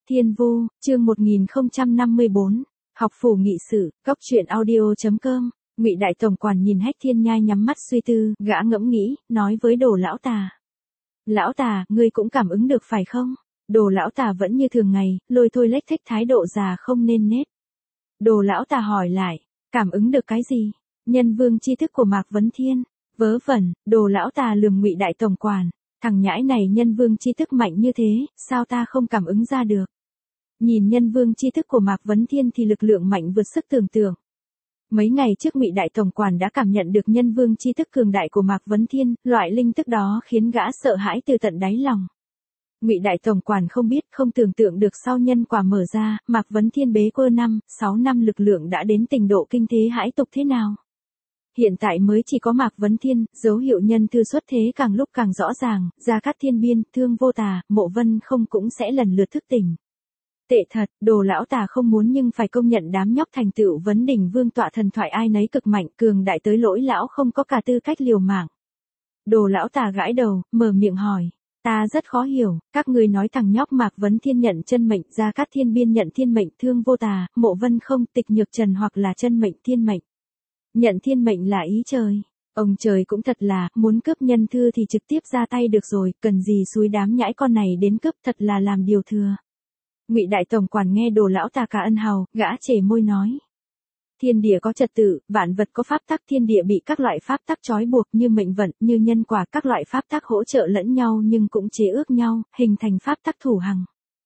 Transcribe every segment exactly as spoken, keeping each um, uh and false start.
Thiên Vu, chương một nghìn không trăm năm mươi bốn, học phủ nghị sự, cốc truyện audio.com, Ngụy Đại Tổng Quản nhìn Hách Thiên Nhai nhắm mắt suy tư, gã ngẫm nghĩ, nói với Đồ Lão Tà. Lão Tà, ngươi cũng cảm ứng được phải không? Đồ Lão Tà vẫn như thường ngày, lôi thôi lếch thếch thái độ già không nên nết. Đồ Lão Tà hỏi lại, cảm ứng được cái gì? Nhân vương chi thức của Mạc Vấn Thiên. Vớ vẩn, Đồ Lão Tà lườm Ngụy Đại Tổng Quản. Thằng nhãi này nhân vương chi thức mạnh như thế, sao ta không cảm ứng ra được? Nhìn nhân vương chi thức của Mạc Vấn Thiên thì lực lượng mạnh vượt sức tưởng tượng. Mấy ngày trước Ngụy Đại Tổng Quản đã cảm nhận được nhân vương chi thức cường đại của Mạc Vấn Thiên, loại linh tức đó khiến gã sợ hãi từ tận đáy lòng. Ngụy Đại Tổng Quản không biết, không tưởng tượng được sau nhân quả mở ra, Mạc Vấn Thiên bế cơ năm, sáu năm lực lượng đã đến trình độ kinh thế hãi tục thế nào. Hiện tại mới chỉ có Mạc Vấn Thiên, dấu hiệu nhân thư xuất thế càng lúc càng rõ ràng, Gia Cát Thiên Biên, Thương Vô Tà, Mộ Vân Không cũng sẽ lần lượt thức tỉnh. Tệ thật, Đồ Lão Tà không muốn nhưng phải công nhận đám nhóc thành tựu vấn đỉnh vương tọa thần thoại ai nấy cực mạnh, cường đại tới lỗi lão không có cả tư cách liều mạng. Đồ Lão Tà gãi đầu, mở miệng hỏi, ta rất khó hiểu, các người nói thằng nhóc Mạc Vấn Thiên nhận chân mệnh, Gia Cát Thiên Biên nhận thiên mệnh, Thương Vô Tà, Mộ Vân Không, Tịch Nhược Trần hoặc là chân mệnh thiên mệnh. Nhận thiên mệnh là ý trời. Ông trời cũng thật là, muốn cướp nhân thư thì trực tiếp ra tay được rồi, cần gì xúi đám nhãi con này đến cướp, thật là làm điều thừa. Ngụy Đại Tổng Quản nghe Đồ Lão Tà cả ân hào, gã chề môi nói. Thiên địa có trật tự, vạn vật có pháp tắc, thiên địa bị các loại pháp tắc trói buộc như mệnh vận, như nhân quả, các loại pháp tắc hỗ trợ lẫn nhau nhưng cũng chế ước nhau, hình thành pháp tắc thù hằng.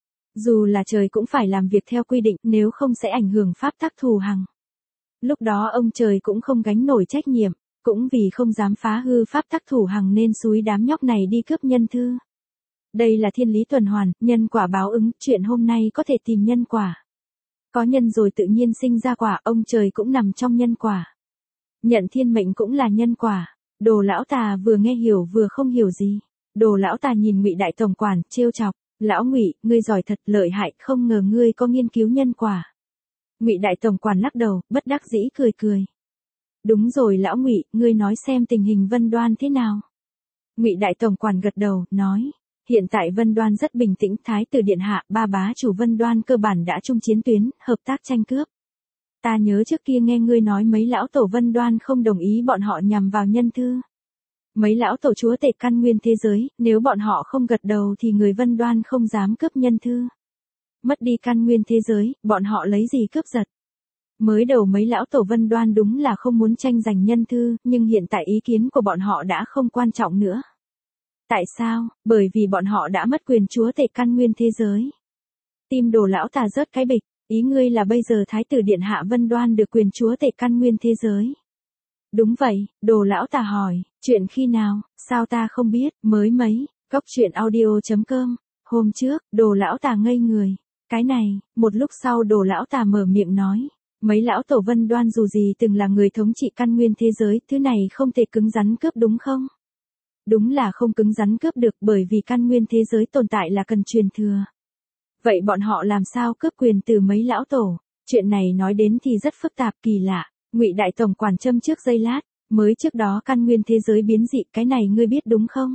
Dù là trời cũng phải làm việc theo quy định, nếu không sẽ ảnh hưởng pháp tắc thù hằng. Lúc đó ông trời cũng không gánh nổi trách nhiệm, cũng vì không dám phá hư pháp tắc thủ hằng nên xúi đám nhóc này đi cướp nhân thư. Đây là thiên lý tuần hoàn, nhân quả báo ứng, chuyện hôm nay có thể tìm nhân quả. Có nhân rồi tự nhiên sinh ra quả, ông trời cũng nằm trong nhân quả. Nhận thiên mệnh cũng là nhân quả. Đồ Lão Tà vừa nghe hiểu vừa không hiểu gì. Đồ Lão Tà nhìn Ngụy Đại Tổng Quản, trêu chọc, lão Ngụy, ngươi giỏi thật, lợi hại, không ngờ ngươi có nghiên cứu nhân quả. Ngụy Đại Tổng Quản lắc đầu, bất đắc dĩ cười cười. Đúng rồi lão Ngụy, ngươi nói xem tình hình Vân Đoan thế nào. Ngụy Đại Tổng Quản gật đầu, nói, hiện tại Vân Đoan rất bình tĩnh, Thái tử điện hạ, ba bá chủ Vân Đoan cơ bản đã chung chiến tuyến, hợp tác tranh cướp. Ta nhớ trước kia nghe ngươi nói mấy lão tổ Vân Đoan không đồng ý bọn họ nhằm vào nhân thư. Mấy lão tổ chúa tể căn nguyên thế giới, nếu bọn họ không gật đầu thì người Vân Đoan không dám cướp nhân thư. Mất đi căn nguyên thế giới, bọn họ lấy gì cướp giật. Mới đầu mấy lão tổ Vân Đoan đúng là không muốn tranh giành nhân thư, nhưng hiện tại ý kiến của bọn họ đã không quan trọng nữa. Tại sao? Bởi vì bọn họ đã mất quyền chúa tể căn nguyên thế giới. Tim Đồ Lão Tà rớt cái bịch, ý ngươi là bây giờ Thái tử điện hạ Vân Đoan được quyền chúa tể căn nguyên thế giới. Đúng vậy, Đồ Lão Tà hỏi, chuyện khi nào, sao ta không biết, mới mấy, cốc truyện audio.com, hôm trước, Đồ Lão Tà ngây người. Cái này, một lúc sau Đồ Lão Tà mở miệng nói, mấy lão tổ Vân Đoan dù gì từng là người thống trị căn nguyên thế giới, thứ này không thể cứng rắn cướp đúng không? Đúng là không cứng rắn cướp được, bởi vì căn nguyên thế giới tồn tại là cần truyền thừa. Vậy bọn họ làm sao cướp quyền từ mấy lão tổ? Chuyện này nói đến thì rất phức tạp, kỳ lạ. Ngụy Đại Tổng Quản châm trước giây lát, mới trước đó căn nguyên thế giới biến dị, cái này ngươi biết đúng không?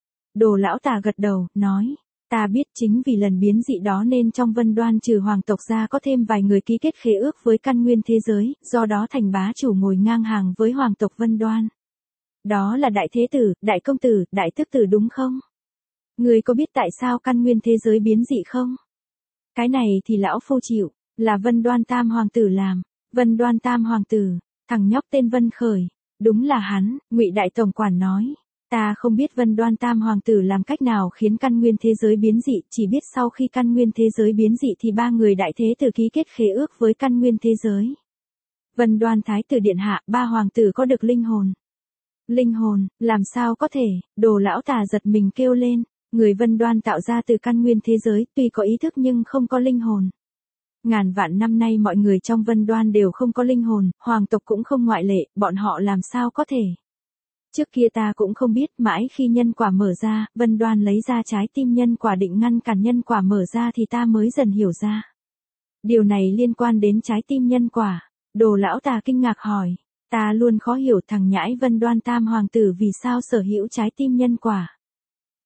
Đồ Lão Tà gật đầu, nói. Ta biết, chính vì lần biến dị đó nên trong Vân Đoan trừ hoàng tộc ra có thêm vài người ký kết khế ước với căn nguyên thế giới, do đó thành bá chủ ngồi ngang hàng với hoàng tộc Vân Đoan. Đó là đại thế tử, đại công tử, đại tước tử đúng không? Người có biết tại sao căn nguyên thế giới biến dị không? Cái này thì lão phu chịu, là Vân Đoan Tam Hoàng tử làm. Vân Đoan Tam Hoàng tử, thằng nhóc tên Vân Khởi. Đúng là hắn, Ngụy Đại Tổng Quản nói. Ta không biết Vân Đoan Tam Hoàng tử làm cách nào khiến căn nguyên thế giới biến dị, chỉ biết sau khi căn nguyên thế giới biến dị thì ba người đại thế tử ký kết khế ước với căn nguyên thế giới. Vân Đoan Thái tử điện hạ, ba hoàng tử có được linh hồn. Linh hồn, làm sao có thể? Đồ Lão Tà giật mình kêu lên, người Vân Đoan tạo ra từ căn nguyên thế giới, tuy có ý thức nhưng không có linh hồn. Ngàn vạn năm nay mọi người trong Vân Đoan đều không có linh hồn, hoàng tộc cũng không ngoại lệ, bọn họ làm sao có thể? Trước kia ta cũng không biết, mãi khi nhân quả mở ra, Vân Đoan lấy ra trái tim nhân quả định ngăn cản nhân quả mở ra thì ta mới dần hiểu ra. Điều này liên quan đến trái tim nhân quả. Đồ Lão Tà kinh ngạc hỏi, ta luôn khó hiểu thằng nhãi Vân Đoan Tam Hoàng tử vì sao sở hữu trái tim nhân quả.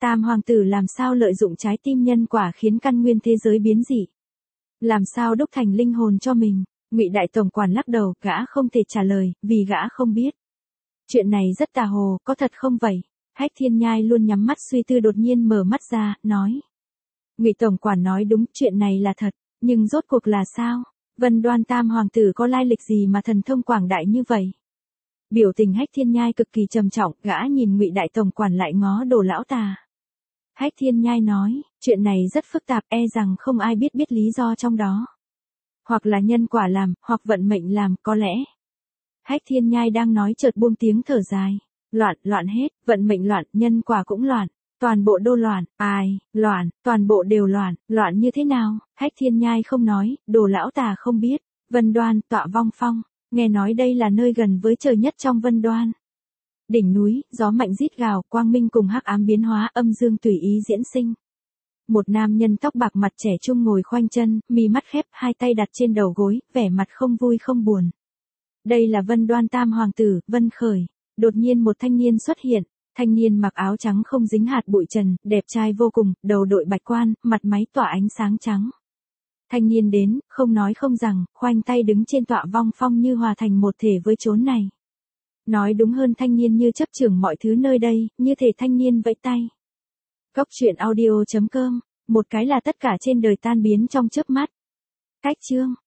Tam hoàng tử làm sao lợi dụng trái tim nhân quả khiến căn nguyên thế giới biến dị? Làm sao đúc thành linh hồn cho mình? Ngụy đại tổng quản lắc đầu, gã không thể trả lời, vì gã không biết. Chuyện này rất tà hồ, có thật không vậy? Hách Thiên Nhai luôn nhắm mắt suy tư đột nhiên mở mắt ra, nói. Ngụy tổng quản nói đúng, chuyện này là thật, nhưng rốt cuộc là sao? Vân Đoan Tam hoàng tử có lai lịch gì mà thần thông quảng đại như vậy? Biểu tình Hách Thiên Nhai cực kỳ trầm trọng, gã nhìn Ngụy đại tổng quản lại ngó Đồ lão tà. Hách Thiên Nhai nói, chuyện này rất phức tạp, e rằng không ai biết biết lý do trong đó. Hoặc là nhân quả làm, hoặc vận mệnh làm, có lẽ. Hách Thiên Nhai đang nói chợt buông tiếng thở dài. Loạn, loạn hết, vận mệnh loạn, nhân quả cũng loạn. Toàn bộ đô loạn, ai, loạn, toàn bộ đều loạn, loạn như thế nào? Hách Thiên Nhai không nói, Đồ lão tà không biết. Vân Đoan, tọa vong phong, nghe nói đây là nơi gần với trời nhất trong Vân Đoan. Đỉnh núi, gió mạnh rít gào, quang minh cùng hắc ám biến hóa, âm dương tùy ý diễn sinh. Một nam nhân tóc bạc mặt trẻ trung ngồi khoanh chân, mi mắt khép, hai tay đặt trên đầu gối, vẻ mặt không vui không buồn. Đây là Vân Đoan Tam hoàng tử, Vân Khởi. Đột nhiên một thanh niên xuất hiện, thanh niên mặc áo trắng không dính hạt bụi trần, đẹp trai vô cùng, đầu đội bạch quan, mặt máy tỏa ánh sáng trắng. Thanh niên đến, không nói không rằng, khoanh tay đứng trên tọa vong phong như hòa thành một thể với chốn này. Nói đúng hơn thanh niên như chấp trưởng mọi thứ nơi đây, như thể thanh niên vẫy tay. Cốc truyện audio chấm com, một cái là tất cả trên đời tan biến trong chớp mắt. Cách chương